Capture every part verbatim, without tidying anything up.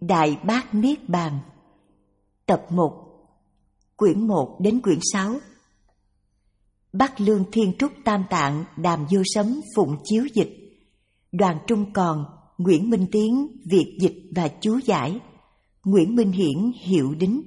Đại Bát Niết Bàn. Tập một, quyển một đến quyển sáu. Bắc Lương Thiên Trúc Tam Tạng Đàm Vô Sấm phụng chiếu dịch. Đoàn Trung Còn, Nguyễn Minh Tiến việt dịch và chú giải. Nguyễn Minh Hiển hiệu đính.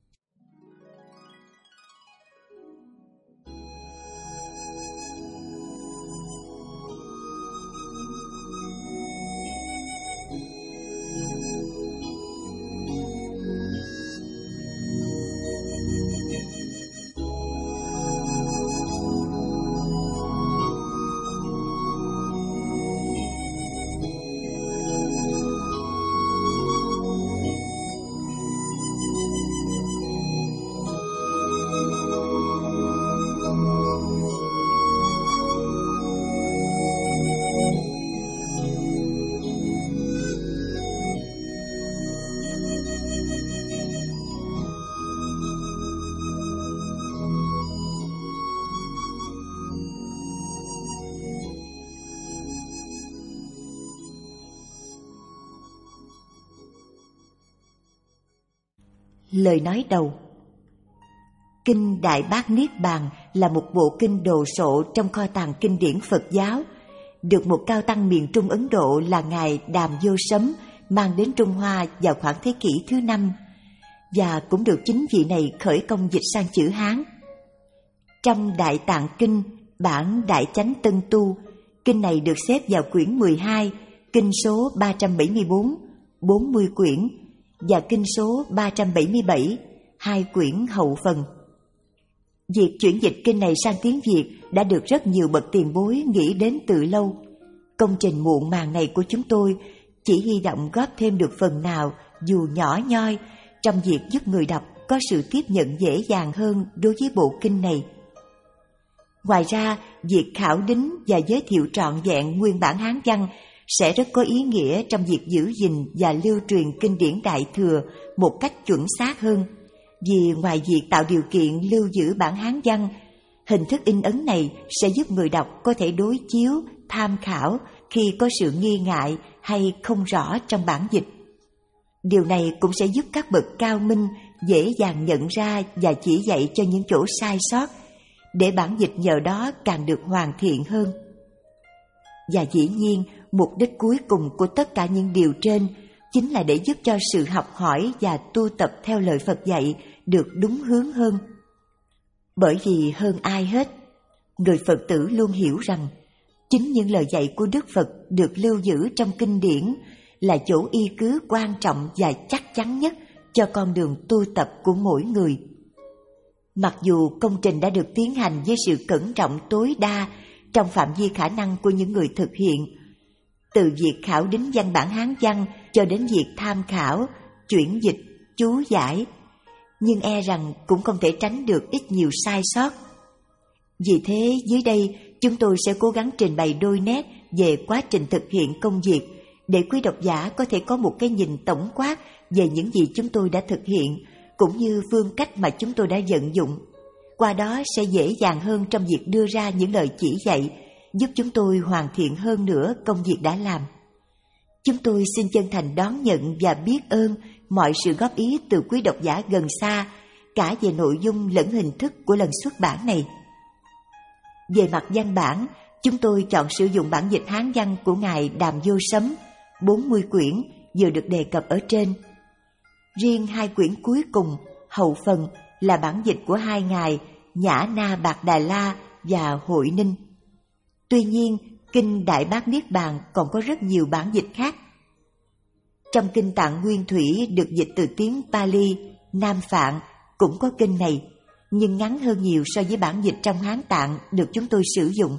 Lời nói đầu. Kinh Đại Bát Niết Bàn là một bộ kinh đồ sộ trong kho tàng kinh điển Phật giáo, được một cao tăng miền Trung Ấn Độ là Ngài Đàm Vô Sấm mang đến Trung Hoa vào khoảng thế kỷ thứ năm, và cũng được chính vị này khởi công dịch sang chữ Hán. Trong Đại Tạng Kinh, bản Đại Chánh Tân Tu, kinh này được xếp vào quyển mười hai, kinh số ba trăm bảy mươi bốn, bốn mươi quyển, và kinh số ba trăm bảy mươi bảy, hai quyển hậu phần. Việc chuyển dịch kinh này sang tiếng Việt đã được rất nhiều bậc tiền bối nghĩ đến từ lâu. Công trình muộn màng này của chúng tôi chỉ hy vọng góp thêm được phần nào dù nhỏ nhoi trong việc giúp người đọc có sự tiếp nhận dễ dàng hơn đối với bộ kinh này. Ngoài ra, việc khảo đính và giới thiệu trọn vẹn nguyên bản Hán văn sẽ rất có ý nghĩa trong việc giữ gìn và lưu truyền kinh điển Đại Thừa một cách chuẩn xác hơn, vì ngoài việc tạo điều kiện lưu giữ bản Hán văn, hình thức in ấn này sẽ giúp người đọc có thể đối chiếu, tham khảo khi có sự nghi ngại hay không rõ trong bản dịch. Điều này cũng sẽ giúp các bậc cao minh dễ dàng nhận ra và chỉ dạy cho những chỗ sai sót, để bản dịch nhờ đó càng được hoàn thiện hơn. Và dĩ nhiên, mục đích cuối cùng của tất cả những điều trên chính là để giúp cho sự học hỏi và tu tập theo lời Phật dạy được đúng hướng hơn. Bởi vì hơn ai hết, người Phật tử luôn hiểu rằng chính những lời dạy của Đức Phật được lưu giữ trong kinh điển là chỗ y cứ quan trọng và chắc chắn nhất cho con đường tu tập của mỗi người. Mặc dù công trình đã được tiến hành với sự cẩn trọng tối đa trong phạm vi khả năng của những người thực hiện, từ việc khảo đính văn bản Hán văn cho đến việc tham khảo, chuyển dịch, chú giải, nhưng e rằng cũng không thể tránh được ít nhiều sai sót. Vì thế, dưới đây chúng tôi sẽ cố gắng trình bày đôi nét về quá trình thực hiện công việc để quý độc giả có thể có một cái nhìn tổng quát về những gì chúng tôi đã thực hiện, cũng như phương cách mà chúng tôi đã vận dụng. Qua đó sẽ dễ dàng hơn trong việc đưa ra những lời chỉ dạy, giúp chúng tôi hoàn thiện hơn nữa công việc đã làm. Chúng tôi xin chân thành đón nhận và biết ơn mọi sự góp ý từ quý độc giả gần xa, cả về nội dung lẫn hình thức của lần xuất bản này. Về mặt văn bản, chúng tôi chọn sử dụng bản dịch Hán văn của Ngài Đàm Vô Sấm, bốn mươi quyển, vừa được đề cập ở trên. Riêng hai quyển cuối cùng, hậu phần, là bản dịch của hai ngài Nhã Na Bạc Đà La và Hội Ninh. Tuy nhiên, kinh Đại Bát Niết Bàn còn có rất nhiều bản dịch khác. Trong kinh Tạng Nguyên Thủy được dịch từ tiếng Pali, Nam Phạn cũng có kinh này, nhưng ngắn hơn nhiều so với bản dịch trong Hán Tạng được chúng tôi sử dụng.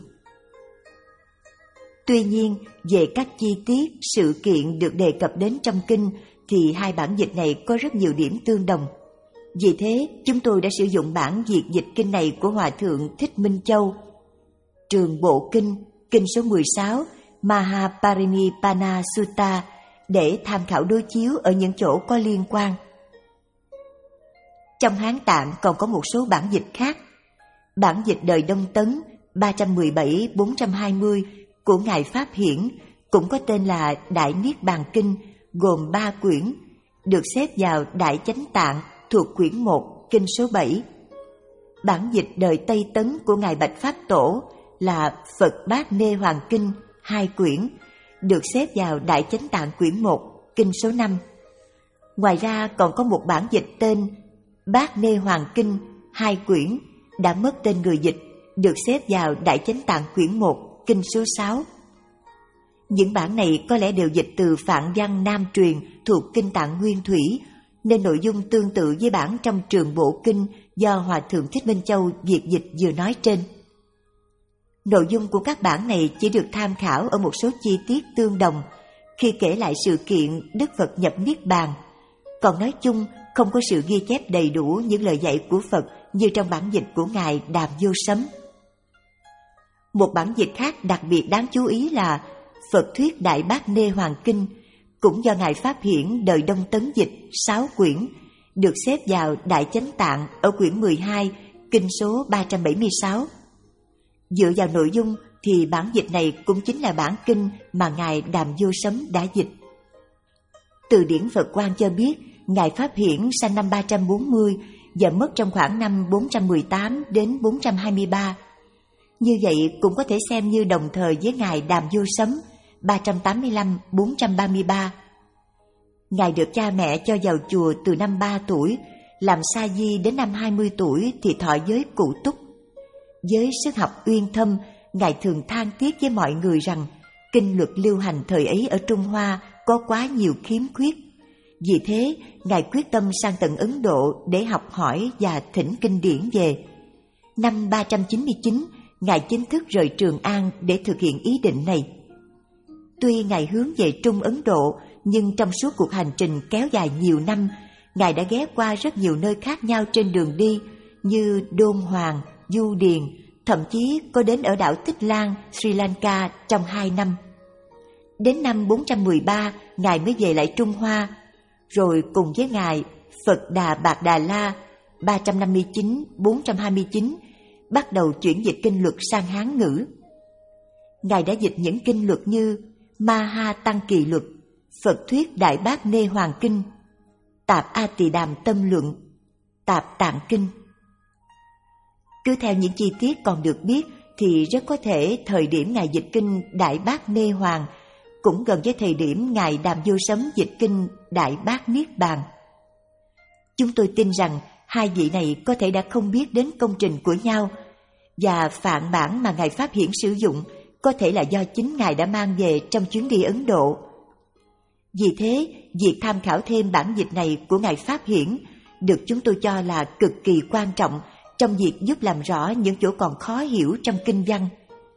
Tuy nhiên, về các chi tiết, sự kiện được đề cập đến trong kinh thì hai bản dịch này có rất nhiều điểm tương đồng. Vì thế, chúng tôi đã sử dụng bản việt dịch kinh này của Hòa Thượng Thích Minh Châu. Trường Bộ Kinh, kinh số mười sáu, Mahaparinipana Sutta, để tham khảo đối chiếu ở những chỗ có liên quan. Trong Hán Tạng còn có một số bản dịch khác. Bản dịch đời Đông Tấn ba trăm mười bảy đến bốn trăm hai mươi của Ngài Pháp Hiển cũng có tên là Đại Niết Bàn Kinh, gồm ba quyển, được xếp vào Đại Chánh Tạng thuộc quyển một, kinh số bảy. Bản dịch đời Tây Tấn của Ngài Bạch Pháp Tổ là Phật Bát Nê Hoàng Kinh, hai quyển, được xếp vào Đại Chánh Tạng quyển một, kinh số năm. Ngoài ra còn có một bản dịch tên Bát Nê Hoàng Kinh, hai quyển, đã mất tên người dịch, được xếp vào Đại Chánh Tạng quyển một, kinh số sáu. Những bản này có lẽ đều dịch từ Phạn văn Nam truyền thuộc Kinh Tạng Nguyên Thủy, nên nội dung tương tự với bản trong Trường Bộ Kinh do Hòa Thượng Thích Minh Châu việt dịch vừa nói trên. Nội dung của các bản này chỉ được tham khảo ở một số chi tiết tương đồng khi kể lại sự kiện Đức Phật nhập Niết Bàn, còn nói chung không có sự ghi chép đầy đủ những lời dạy của Phật như trong bản dịch của Ngài Đàm Vô Sấm. Một bản dịch khác đặc biệt đáng chú ý là Phật Thuyết Đại Bát Nê Hoàng Kinh, cũng do Ngài Pháp Hiển đời Đông Tấn dịch sáu quyển, được xếp vào Đại Chánh Tạng ở quyển mười hai, kinh số ba trăm bảy mươi sáu. Dựa vào nội dung thì bản dịch này cũng chính là bản kinh mà Ngài Đàm Vô Sấm đã dịch. Từ điển Phật Quang cho biết Ngài Pháp Hiển sanh năm ba trăm bốn mươi và mất trong khoảng năm bốn trăm mười tám đến bốn trăm hai mươi ba. Như vậy cũng có thể xem như đồng thời với Ngài Đàm Vô Sấm ba trăm tám mươi lăm đến bốn trăm ba mươi ba. Ngài được cha mẹ cho vào chùa từ năm ba tuổi, làm sa di đến năm hai mươi tuổi thì thọ giới cụ túc. Với sức học uyên thâm, Ngài thường than tiếc với mọi người rằng kinh luật lưu hành thời ấy ở Trung Hoa có quá nhiều khiếm khuyết. Vì thế, Ngài quyết tâm sang tận Ấn Độ để học hỏi và thỉnh kinh điển về. Năm ba trăm chín mươi chín, Ngài chính thức rời Trường An để thực hiện ý định này. Tuy Ngài hướng về Trung Ấn Độ, nhưng trong suốt cuộc hành trình kéo dài nhiều năm, Ngài đã ghé qua rất nhiều nơi khác nhau trên đường đi, như Đôn Hoàng, Du Điền, thậm chí có đến ở đảo Tích Lan, Sri Lanka trong hai năm. Đến năm bốn trăm mười ba, Ngài mới về lại Trung Hoa, rồi cùng với Ngài Phật Đà Bạc Đà La ba trăm năm mươi chín đến bốn trăm hai mươi chín bắt đầu chuyển dịch kinh luật sang Hán ngữ. Ngài đã dịch những kinh luật như Ma Ha Tăng Kỳ Luật, Phật Thuyết Đại Bát Nê Hoàng Kinh, Tạp A Tỳ Đàm Tâm Luận, Tạp Tạng Kinh. Cứ theo những chi tiết còn được biết thì rất có thể thời điểm Ngài dịch kinh Đại Bát Nê Hoàng cũng gần với thời điểm Ngài Đàm Vô Sấm dịch kinh Đại Bát Niết Bàn. Chúng tôi tin rằng hai vị này có thể đã không biết đến công trình của nhau, và phạn bản mà Ngài Pháp Hiển sử dụng có thể là do chính Ngài đã mang về trong chuyến đi Ấn Độ. Vì thế, việc tham khảo thêm bản dịch này của Ngài Pháp Hiển được chúng tôi cho là cực kỳ quan trọng trong việc giúp làm rõ những chỗ còn khó hiểu trong kinh văn.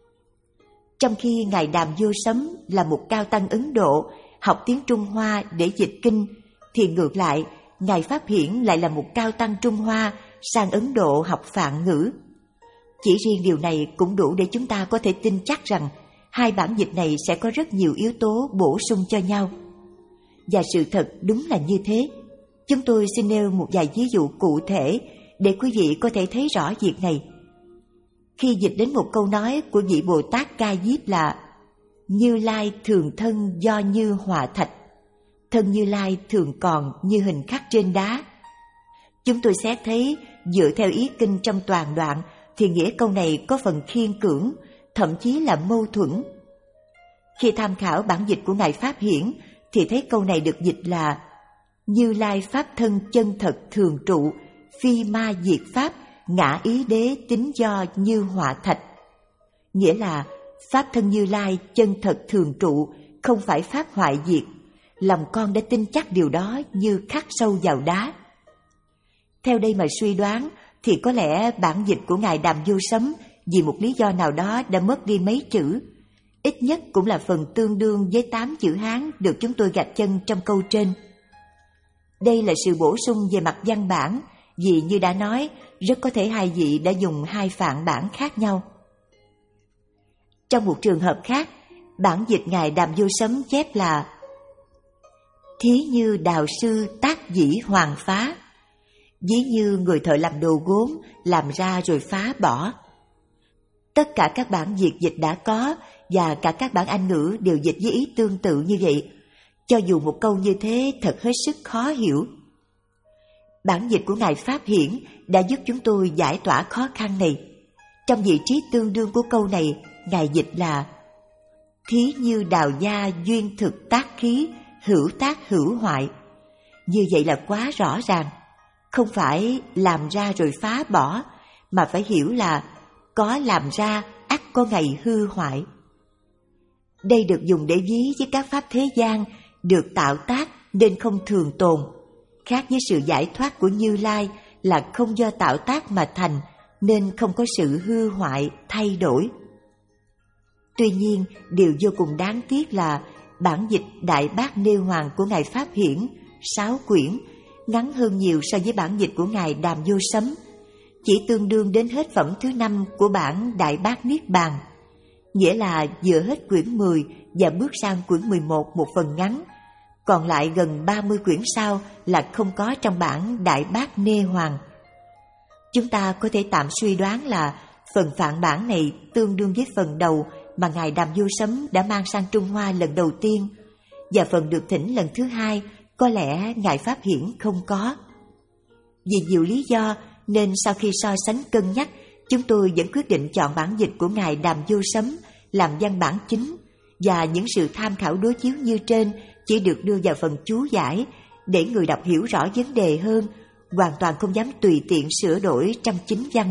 Trong khi Ngài Đàm Vô Sấm là một cao tăng Ấn Độ học tiếng Trung Hoa để dịch kinh, thì ngược lại, Ngài Pháp Hiển lại là một cao tăng Trung Hoa sang Ấn Độ học Phạn ngữ. Chỉ riêng điều này cũng đủ để chúng ta có thể tin chắc rằng hai bản dịch này sẽ có rất nhiều yếu tố bổ sung cho nhau. Và sự thật đúng là như thế. Chúng tôi xin nêu một vài ví dụ cụ thể để quý vị có thể thấy rõ việc này. Khi dịch đến một câu nói của vị Bồ Tát Ca Diếp là Như Lai thường thân do như họa thạch, thân Như Lai thường còn như hình khắc trên đá, chúng tôi xét thấy dựa theo ý kinh trong toàn đoạn thì nghĩa câu này có phần khiên cưỡng, thậm chí là mâu thuẫn. Khi tham khảo bản dịch của Ngài Pháp Hiển thì thấy câu này được dịch là Như Lai pháp thân chân thật thường trụ, phi ma diệt pháp, ngã ý đế tính do như họa thạch. Nghĩa là pháp thân Như Lai chân thật thường trụ, không phải pháp hoại diệt. Lòng con đã tin chắc điều đó như khắc sâu vào đá. Theo đây mà suy đoán thì có lẽ bản dịch của Ngài Đàm Vô Sấm vì một lý do nào đó đã mất đi mấy chữ. Ít nhất cũng là phần tương đương với tám chữ Hán được chúng tôi gạch chân trong câu trên. Đây là sự bổ sung về mặt văn bản, vì như đã nói, rất có thể hai vị đã dùng hai phạn bản khác nhau. Trong một trường hợp khác, bản dịch Ngài Đàm Vô Sấm chép là Thí như đào sư tác dĩ hoàng phá, ví như người thợ làm đồ gốm làm ra rồi phá bỏ. Tất cả các bản Việt dịch đã có và cả các bản Anh ngữ đều dịch với ý tương tự như vậy. cho dù một câu như thế thật hết sức khó hiểu. Bản dịch của Ngài Pháp Hiển đã giúp chúng tôi giải tỏa khó khăn này. Trong vị trí tương đương của câu này, Ngài dịch là: thí như đào gia duyên thực tác khí, hữu tác hữu hoại. Như vậy là quá rõ ràng, không phải làm ra rồi phá bỏ, mà phải hiểu là có làm ra ắt có ngày hư hoại. Đây được dùng để ví với các pháp thế gian được tạo tác nên không thường tồn, khác với sự giải thoát của Như Lai là không do tạo tác mà thành nên không có sự hư hoại, thay đổi. Tuy nhiên, điều vô cùng đáng tiếc là bản dịch Đại Bát Nê Hoàng của Ngài Pháp Hiển, sáu quyển, ngắn hơn nhiều so với bản dịch của Ngài Đàm Vô Sấm, chỉ tương đương đến hết phẩm thứ năm của bản Đại Bát Niết Bàn, nghĩa là vừa hết quyển mười và bước sang quyển mười một một phần ngắn, còn lại gần ba mươi quyển sau là không có trong bản Đại Bát Nê Hoàng. Chúng ta có thể tạm suy đoán là phần phạn bản này tương đương với phần đầu mà Ngài Đàm Vô Sấm đã mang sang Trung Hoa lần đầu tiên, và phần được thỉnh lần thứ hai có lẽ Ngài Pháp Hiển không có. Vì nhiều lý do nên sau khi so sánh cân nhắc, chúng tôi vẫn quyết định chọn bản dịch của Ngài Đàm Vô Sấm làm văn bản chính, và những sự tham khảo đối chiếu như trên chỉ được đưa vào phần chú giải để người đọc hiểu rõ vấn đề hơn, hoàn toàn không dám tùy tiện sửa đổi trong chính văn.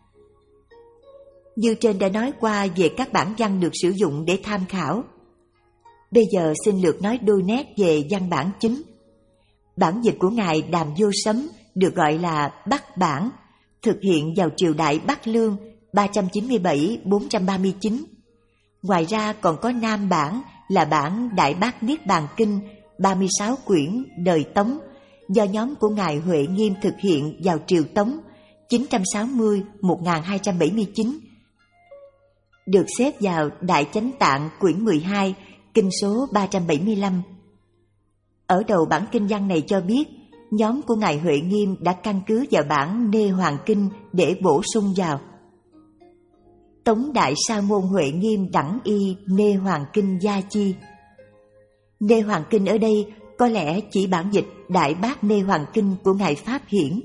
Như trên đã nói qua về các bản văn được sử dụng để tham khảo. Bây giờ xin lược nói đôi nét về văn bản chính. Bản dịch của Ngài Đàm Vô Sấm được gọi là Bắc bản, thực hiện vào triều đại Bắc Lương ba trăm chín mươi bảy đến bốn trăm ba mươi chín. Ngoài ra còn có Nam bản là bản Đại Bát Niết Bàn Kinh ba mươi sáu quyển đời Tống, do nhóm của Ngài Huệ Nghiêm thực hiện vào triều Tống chín trăm sáu mươi đến một nghìn hai trăm bảy mươi chín. Được xếp vào Đại Chánh Tạng quyển mười hai, kinh số ba trăm bảy mươi lăm. Ở đầu bản kinh văn này cho biết, nhóm của Ngài Huệ Nghiêm đã căn cứ vào bản Nê Hoàng Kinh để bổ sung vào. Tống Đại Sa Môn Huệ Nghiêm đẳng y Nê Hoàng Kinh gia chi. Nê Hoàng Kinh ở đây có lẽ chỉ bản dịch Đại Bát Nê Hoàng Kinh của Ngài Pháp Hiển.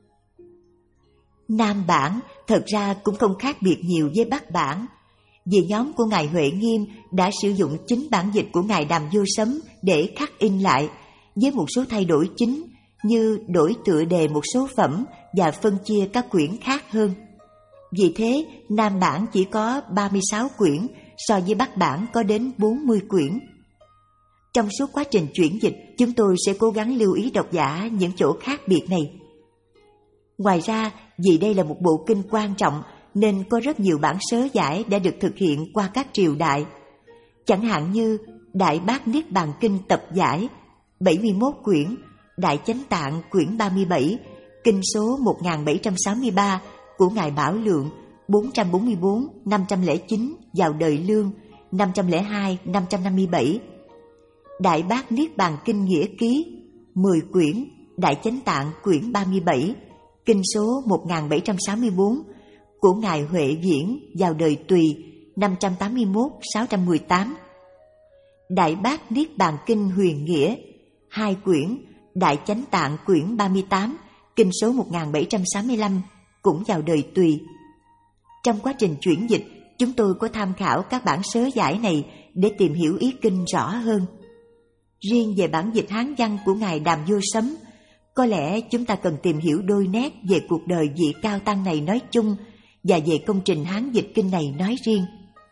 Nam bản thật ra cũng không khác biệt nhiều với Bắc bản, vì nhóm của Ngài Huệ Nghiêm đã sử dụng chính bản dịch của Ngài Đàm Vô Sấm để khắc in lại, với một số thay đổi chính như đổi tựa đề một số phẩm và phân chia các quyển khác hơn. Vì thế, Nam bản chỉ có ba mươi sáu quyển, so với Bắc bản có đến bốn mươi quyển. Trong suốt quá trình chuyển dịch, chúng tôi sẽ cố gắng lưu ý độc giả những chỗ khác biệt này. Ngoài ra, vì đây là một bộ kinh quan trọng, nên có rất nhiều bản sớ giải đã được thực hiện qua các triều đại. Chẳng hạn như Đại Bát Niết Bàn Kinh tập giải, bảy mươi mốt quyển, Đại Chánh Tạng quyển ba mươi bảy, kinh số một nghìn bảy trăm sáu mươi ba của Ngài Bảo Lượng, bốn trăm bốn mươi tư, năm trăm lẻ chín vào đời Lương, năm trăm lẻ hai, năm trăm năm mươi bảy. Đại Bát Niết Bàn Kinh Nghĩa Ký, mười quyển, Đại Chánh Tạng quyển ba mươi bảy, kinh số một nghìn bảy trăm sáu mươi tư của Ngài Huệ Viễn vào đời Tùy, năm trăm tám mươi mốt, sáu trăm mười tám. Đại Bát Niết Bàn Kinh Huyền Nghĩa, hai quyển, Đại Chánh Tạng quyển ba mươi tám, kinh số một nghìn bảy trăm sáu mươi lăm, cũng vào đời Tùy. Trong quá trình chuyển dịch, chúng tôi có tham khảo các bản sớ giải này để tìm hiểu ý kinh rõ hơn. Riêng về bản dịch Hán văn của Ngài Đàm Vô Sấm, có lẽ chúng ta cần tìm hiểu đôi nét về cuộc đời vị cao tăng này nói chung và về công trình Hán dịch kinh này nói riêng.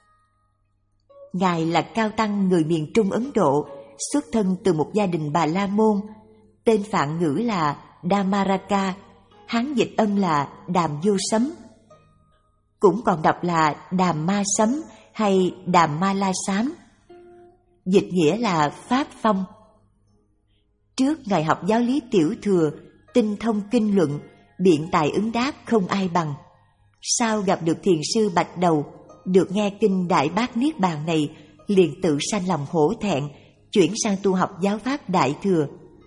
Ngài là cao tăng người miền Trung Ấn Độ, xuất thân từ một gia đình Bà La Môn, tên Phạn ngữ là Dhamaraka, Hán dịch âm là Đàm Vô Sấm, cũng còn đọc là Đàm Ma Sấm hay Đàm Ma La Sám, dịch nghĩa là Pháp Phong. Trước Ngài học giáo lý tiểu thừa, tinh thông kinh luận, biện tài ứng đáp không ai bằng. Sau gặp được thiền sư Bạch Đầu, được nghe kinh Đại Bát Niết Bàn này, liền tự sanh lòng hổ thẹn, chuyển sang tu học giáo pháp Đại Thừa.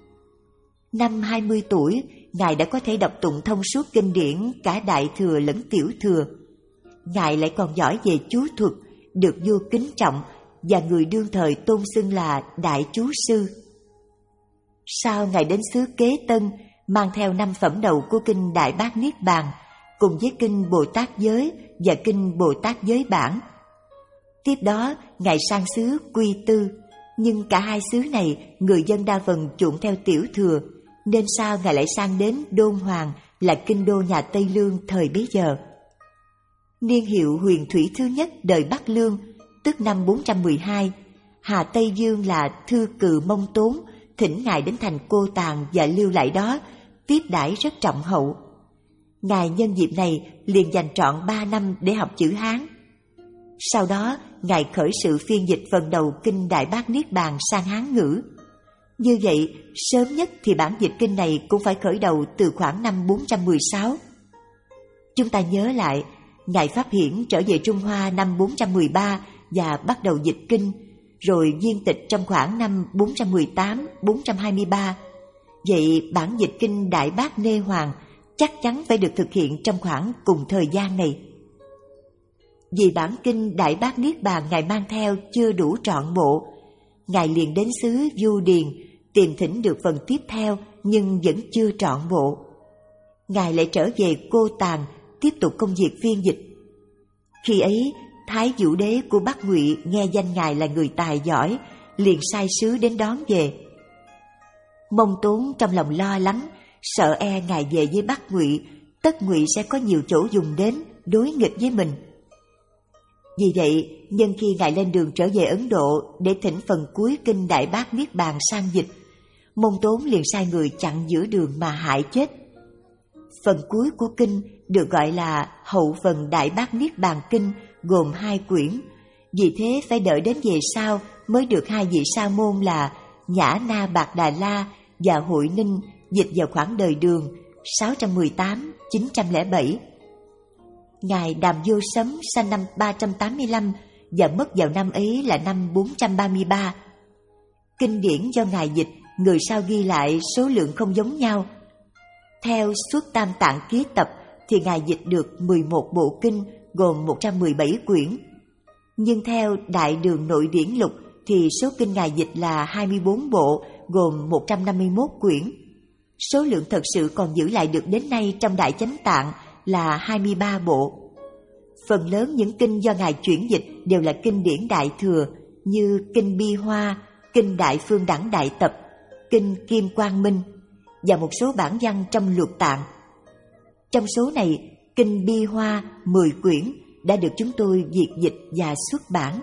Năm hai mươi tuổi, Ngài đã có thể đọc tụng thông suốt kinh điển cả Đại Thừa lẫn Tiểu Thừa. Ngài lại còn giỏi về chú thuật, được vua kính trọng và người đương thời tôn xưng là Đại Chú Sư. Sau Ngài đến xứ Kế Tân, mang theo năm phẩm đầu của kinh Đại Bát Niết Bàn, cùng với kinh Bồ Tát Giới và kinh Bồ Tát Giới Bản. Tiếp đó, Ngài sang xứ Quy Tư, nhưng cả hai xứ này người dân đa phần chuộng theo tiểu thừa, nên sau Ngài lại sang đến Đôn Hoàng, là kinh đô nhà Tây Lương thời bấy giờ. Niên hiệu Huyền Thủy thứ nhất đời Bắc Lương, tức năm bốn trăm mười hai, Hà Tây Dương là Thư Cừ Mông Tốn thỉnh Ngài đến thành Cô Tàng và lưu lại đó, tiếp đãi rất trọng hậu. Ngài nhân dịp này liền dành trọn ba năm để học chữ Hán. Sau đó, Ngài khởi sự phiên dịch phần đầu kinh Đại Bát Niết Bàn sang Hán ngữ. Như vậy, sớm nhất thì bản dịch kinh này cũng phải khởi đầu từ khoảng năm bốn trăm mười sáu. Chúng ta nhớ lại, Ngài Pháp Hiển trở về Trung Hoa năm bốn trăm mười ba và bắt đầu dịch kinh, rồi viên tịch trong khoảng năm bốn trăm mười tám đến bốn trăm hai mươi ba. Vậy bản dịch kinh Đại Bát Nê Hoàng chắc chắn phải được thực hiện trong khoảng cùng thời gian này. Vì bản kinh Đại Bát Niết Bàn Ngài mang theo chưa đủ trọn bộ, Ngài liền đến xứ Du Điền tìm thỉnh được phần tiếp theo nhưng vẫn chưa trọn bộ. Ngài lại trở về Cô Tàng tiếp tục công việc phiên dịch. Khi ấy, Thái Vũ Đế của Bắc Ngụy nghe danh Ngài là người tài giỏi, liền sai sứ đến đón về. Mông Tốn trong lòng lo lắng, sợ e Ngài về với Bắc Ngụy, tất Ngụy sẽ có nhiều chỗ dùng đến đối nghịch với mình. Vì vậy, nhân khi Ngài lên đường trở về Ấn Độ để thỉnh phần cuối kinh Đại Bát Niết Bàn sang dịch, Mông Tốn liền sai người chặn giữa đường mà hại chết. Phần cuối của kinh được gọi là hậu phần Đại Bát Niết Bàn kinh, gồm hai quyển, vì thế phải đợi đến về sau mới được hai vị sa môn là Nhã Na Bạc Đà La và Hội Ninh dịch vào khoảng đời Đường sáu trăm mười tám đến chín trăm lẻ bảy. Ngài Đàm Vô Sấm sinh năm ba trăm tám mươi lăm và mất vào năm ấy là năm bốn trăm ba mươi ba. Kinh điển do Ngài dịch, người sau ghi lại số lượng không giống nhau. Theo Xuất Tam Tạng Ký Tập thì Ngài dịch được mười một bộ kinh gồm một trăm mười bảy quyển. Nhưng theo Đại Đường Nội Điển Lục thì số kinh Ngài dịch là hai mươi bốn bộ gồm một trăm năm mươi mốt quyển. Số lượng thật sự còn giữ lại được đến nay trong Đại Chánh Tạng là hai mươi ba bộ. Phần lớn những kinh do Ngài chuyển dịch đều là kinh điển Đại Thừa như kinh Bi Hoa, kinh Đại Phương Đẳng Đại Tập, kinh Kim Quang Minh và một số bản văn trong Luật Tạng. Trong số này, kinh Bi Hoa mười quyển đã được chúng tôi việt dịch và xuất bản.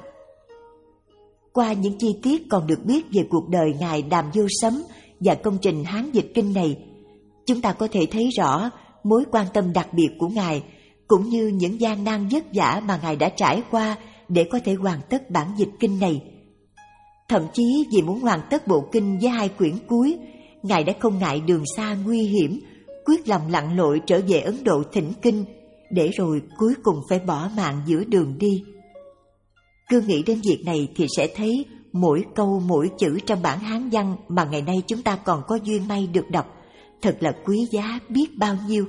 Qua những chi tiết còn được biết về cuộc đời Ngài Đàm Vô Sấm và công trình Hán dịch kinh này, chúng ta có thể thấy rõ mối quan tâm đặc biệt của Ngài, cũng như những gian nan vất vả mà Ngài đã trải qua để có thể hoàn tất bản dịch kinh này. Thậm chí vì muốn hoàn tất bộ kinh với hai quyển cuối, Ngài đã không ngại đường xa nguy hiểm, quyết lòng lặn lội trở về Ấn Độ thỉnh kinh, để rồi cuối cùng phải bỏ mạng giữa đường đi. Cứ nghĩ đến việc này thì sẽ thấy mỗi câu mỗi chữ trong bản Hán văn mà ngày nay chúng ta còn có duyên may được đọc thật là quý giá biết bao nhiêu.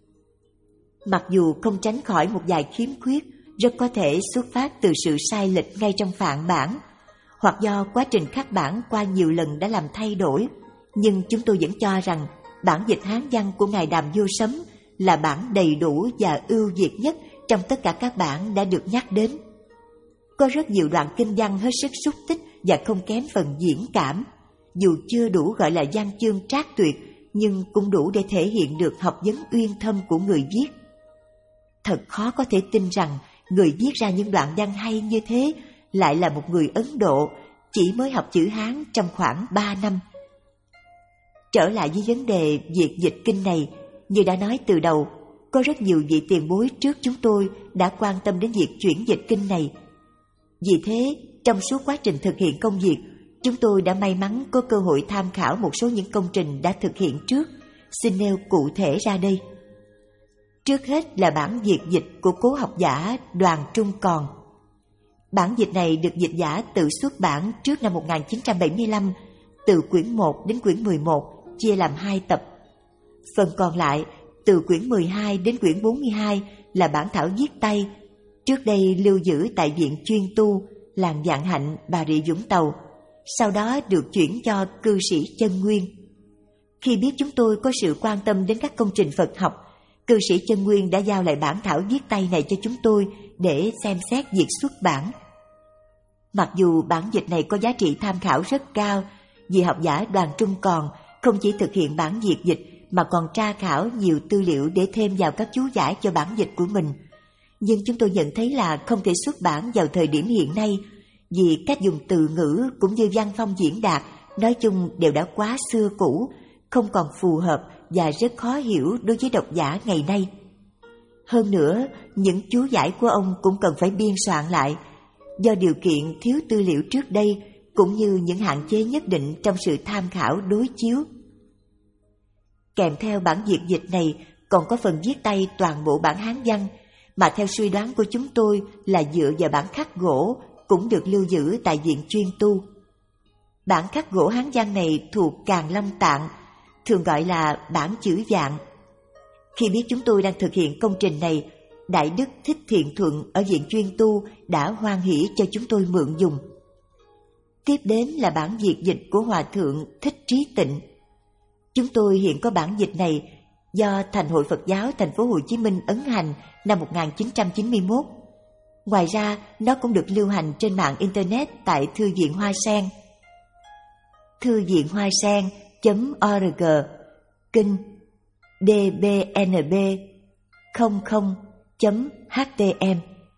Mặc dù không tránh khỏi một vài khiếm khuyết rất có thể xuất phát từ sự sai lệch ngay trong phạn bản, hoặc do quá trình khắc bản qua nhiều lần đã làm thay đổi, nhưng chúng tôi vẫn cho rằng bản dịch Hán văn của Ngài Đàm Vô Sấm là bản đầy đủ và ưu việt nhất trong tất cả các bản đã được nhắc đến. Có rất nhiều đoạn kinh văn hết sức xúc tích và không kém phần diễn cảm, dù chưa đủ gọi là văn chương trác tuyệt, nhưng cũng đủ để thể hiện được học vấn uyên thâm của người viết. Thật khó có thể tin rằng người viết ra những đoạn văn hay như thế lại là một người Ấn Độ, chỉ mới học chữ Hán trong khoảng ba năm. Trở lại với vấn đề việc dịch kinh này, như đã nói từ đầu, có rất nhiều vị tiền bối trước chúng tôi đã quan tâm đến việc chuyển dịch kinh này. Vì thế, trong suốt quá trình thực hiện công việc, chúng tôi đã may mắn có cơ hội tham khảo một số những công trình đã thực hiện trước, xin nêu cụ thể ra đây. Trước hết là bản việt dịch của cố học giả Đoàn Trung Còn. Bản dịch này được dịch giả tự xuất bản trước năm một nghìn chín trăm bảy mươi lăm, từ quyển một đến quyển mười một, chia làm hai tập. Phần còn lại, từ quyển mười hai đến quyển bốn mươi hai là bản thảo viết tay, trước đây lưu giữ tại Viện Chuyên Tu, làng Vạn Hạnh, Bà Rịa Vũng Tàu, sau đó được chuyển cho cư sĩ Chân Nguyên. Khi biết chúng tôi có sự quan tâm đến các công trình Phật học, cư sĩ Chân Nguyên đã giao lại bản thảo viết tay này cho chúng tôi để xem xét việc xuất bản. Mặc dù bản dịch này có giá trị tham khảo rất cao, vì học giả Đoàn Trung Còn không chỉ thực hiện bản việt dịch mà còn tra khảo nhiều tư liệu để thêm vào các chú giải cho bản dịch của mình. Nhưng chúng tôi nhận thấy là không thể xuất bản vào thời điểm hiện nay, vì cách dùng từ ngữ cũng như văn phong diễn đạt nói chung đều đã quá xưa cũ, không còn phù hợp và rất khó hiểu đối với độc giả ngày nay. Hơn nữa, những chú giải của ông cũng cần phải biên soạn lại, do điều kiện thiếu tư liệu trước đây cũng như những hạn chế nhất định trong sự tham khảo đối chiếu. Kèm theo bản việt dịch này còn có phần viết tay toàn bộ bản Hán văn, mà theo suy đoán của chúng tôi là dựa vào bản khắc gỗ cũng được lưu giữ tại Viện Chuyên Tu. Bản khắc gỗ Hán văn này thuộc Càn Long Tạng, thường gọi là bản chữ vạn. Khi biết chúng tôi đang thực hiện công trình này, Đại Đức Thích Thiện Thuận ở Viện Chuyên Tu đã hoan hỷ cho chúng tôi mượn dùng. Tiếp đến là bản việt dịch của Hòa Thượng Thích Trí Tịnh. Chúng tôi hiện có bản dịch này do Thành hội Phật giáo Thành phố Hồ Chí Minh ấn hành năm một nghìn chín trăm chín mươi mốt. Ngoài ra, nó cũng được lưu hành trên mạng Internet tại Thư viện Hoa Sen. Thư viện Hoa Sen .org, kinh dbnb không không chấm h t m.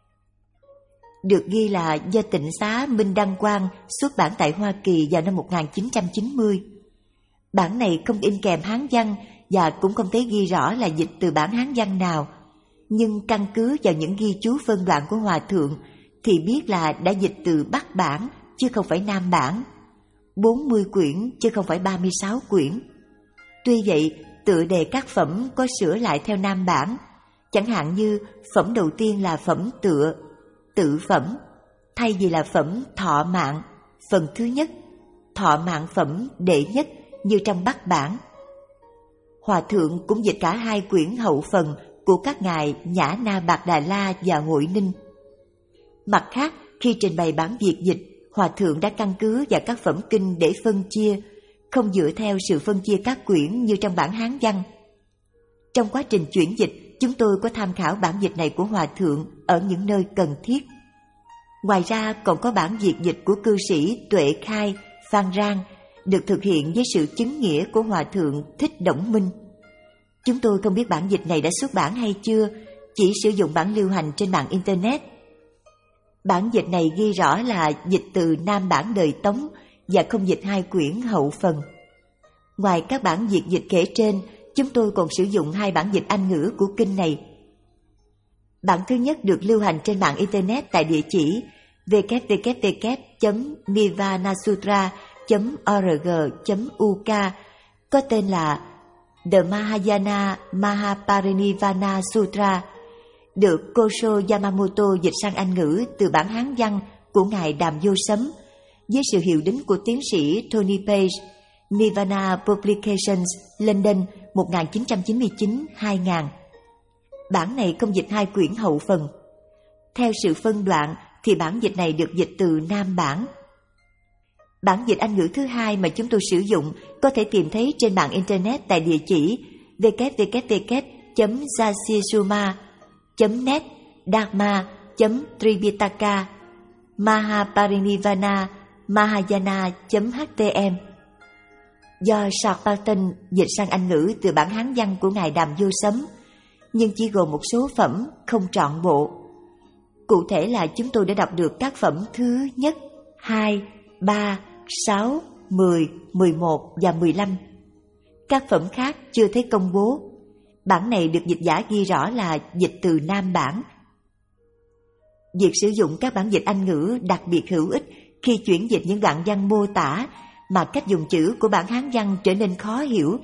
Được ghi là do Tịnh Xá Minh Đăng Quang xuất bản tại Hoa Kỳ vào năm một nghìn chín trăm chín mươi. Bản này không in kèm Hán văn và cũng không thấy ghi rõ là dịch từ bản Hán văn nào, nhưng căn cứ vào những ghi chú phân đoạn của Hòa Thượng thì biết là đã dịch từ Bắc bản chứ không phải Nam bản, bốn mươi quyển chứ không phải ba mươi sáu quyển. Tuy vậy, tựa đề các phẩm có sửa lại theo Nam bản, chẳng hạn như phẩm đầu tiên là phẩm tựa, tự phẩm, thay vì là phẩm thọ mạng, phần thứ nhất, thọ mạng phẩm đệ nhất như trong Bắc bản. Hòa Thượng cũng dịch cả hai quyển hậu phần của các ngài Nhã Na Bạc Đà La và Hội Ninh. Mặt khác, khi trình bày bản việt dịch, Hòa Thượng đã căn cứ vào các phẩm kinh để phân chia, không dựa theo sự phân chia các quyển như trong bản Hán văn. Trong quá trình chuyển dịch, chúng tôi có tham khảo bản dịch này của Hòa Thượng ở những nơi cần thiết. Ngoài ra còn có bản việt dịch của cư sĩ Tuệ Khai, Phan Rang, được thực hiện với sự chứng nghĩa của Hòa Thượng Thích Đổng Minh. Chúng tôi không biết bản dịch này đã xuất bản hay chưa, chỉ sử dụng bản lưu hành trên mạng Internet. Bản dịch này ghi rõ là dịch từ Nam bản đời Tống và không dịch hai quyển hậu phần. Ngoài các bản việt dịch kể trên, chúng tôi còn sử dụng hai bản dịch Anh ngữ của kinh này. Bản thứ nhất được lưu hành trên mạng Internet tại địa chỉ w w w chấm nivanasutra chấm org chấm u k có tên là The Mahayana Mahaparinivana Sutra, được Kosho Yamamoto dịch sang Anh ngữ từ bản Hán văn của ngài Đàm Vô Sấm, với sự hiệu đính của tiến sĩ Tony Page, Nirvana Publications, London một nghìn chín trăm chín mươi chín đến hai nghìn. Bản này không dịch hai quyển hậu phần. Theo sự phân đoạn thì bản dịch này được dịch từ Nam bản. Bản dịch Anh ngữ thứ hai mà chúng tôi sử dụng có thể tìm thấy trên mạng Internet tại địa chỉ w w w chấm jasisuma chấm net dharma chấm tripitaka mahaparinivana mahayana chấm h t m. Do Sarpatan dịch sang Anh ngữ từ bản Hán văn của ngài Đàm Vô Sấm, nhưng chỉ gồm một số phẩm, không trọn bộ. Cụ thể là chúng tôi đã đọc được các phẩm thứ nhất, hai, ba, sáu, mười, mười một và mười lăm. Các phẩm khác chưa thấy công bố. Bản này được dịch giả ghi rõ là dịch từ Nam bản. Việc sử dụng các bản dịch Anh ngữ đặc biệt hữu ích khi chuyển dịch những đoạn văn mô tả mà cách dùng chữ của bản Hán văn trở nên khó hiểu.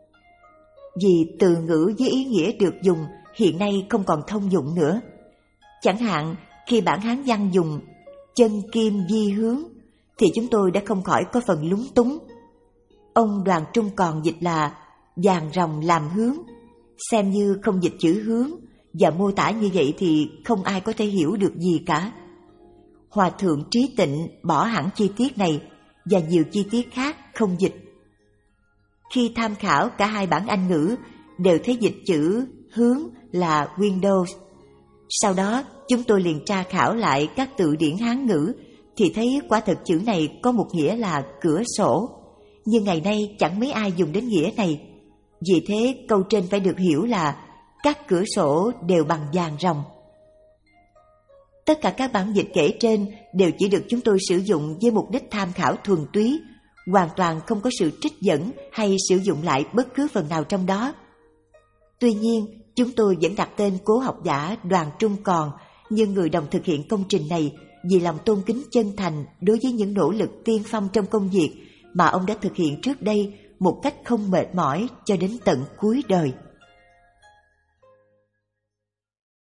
Vì từ ngữ với ý nghĩa được dùng hiện nay không còn thông dụng nữa. Chẳng hạn khi bản Hán văn dùng chân kim di hướng thì chúng tôi đã không khỏi có phần lúng túng. Ông Đoàn Trung Còn dịch là vàng rồng làm hướng, xem như không dịch chữ hướng, và mô tả như vậy thì không ai có thể hiểu được gì cả. Hòa Thượng Trí Tịnh bỏ hẳn chi tiết này và nhiều chi tiết khác không dịch. Khi tham khảo cả hai bản Anh ngữ đều thấy dịch chữ hướng là Windows. Sau đó chúng tôi liền tra khảo lại các từ điển Hán ngữ thì thấy quả thật chữ này có một nghĩa là cửa sổ. Nhưng ngày nay chẳng mấy ai dùng đến nghĩa này. Vì thế câu trên phải được hiểu là các cửa sổ đều bằng vàng ròng. Tất cả các bản dịch kể trên đều chỉ được chúng tôi sử dụng với mục đích tham khảo thuần túy, hoàn toàn không có sự trích dẫn hay sử dụng lại bất cứ phần nào trong đó. Tuy nhiên, chúng tôi vẫn đặt tên cố học giả Đoàn Trung Còn như người đồng thực hiện công trình này vì lòng tôn kính chân thành đối với những nỗ lực tiên phong trong công việc mà ông đã thực hiện trước đây một cách không mệt mỏi cho đến tận cuối đời.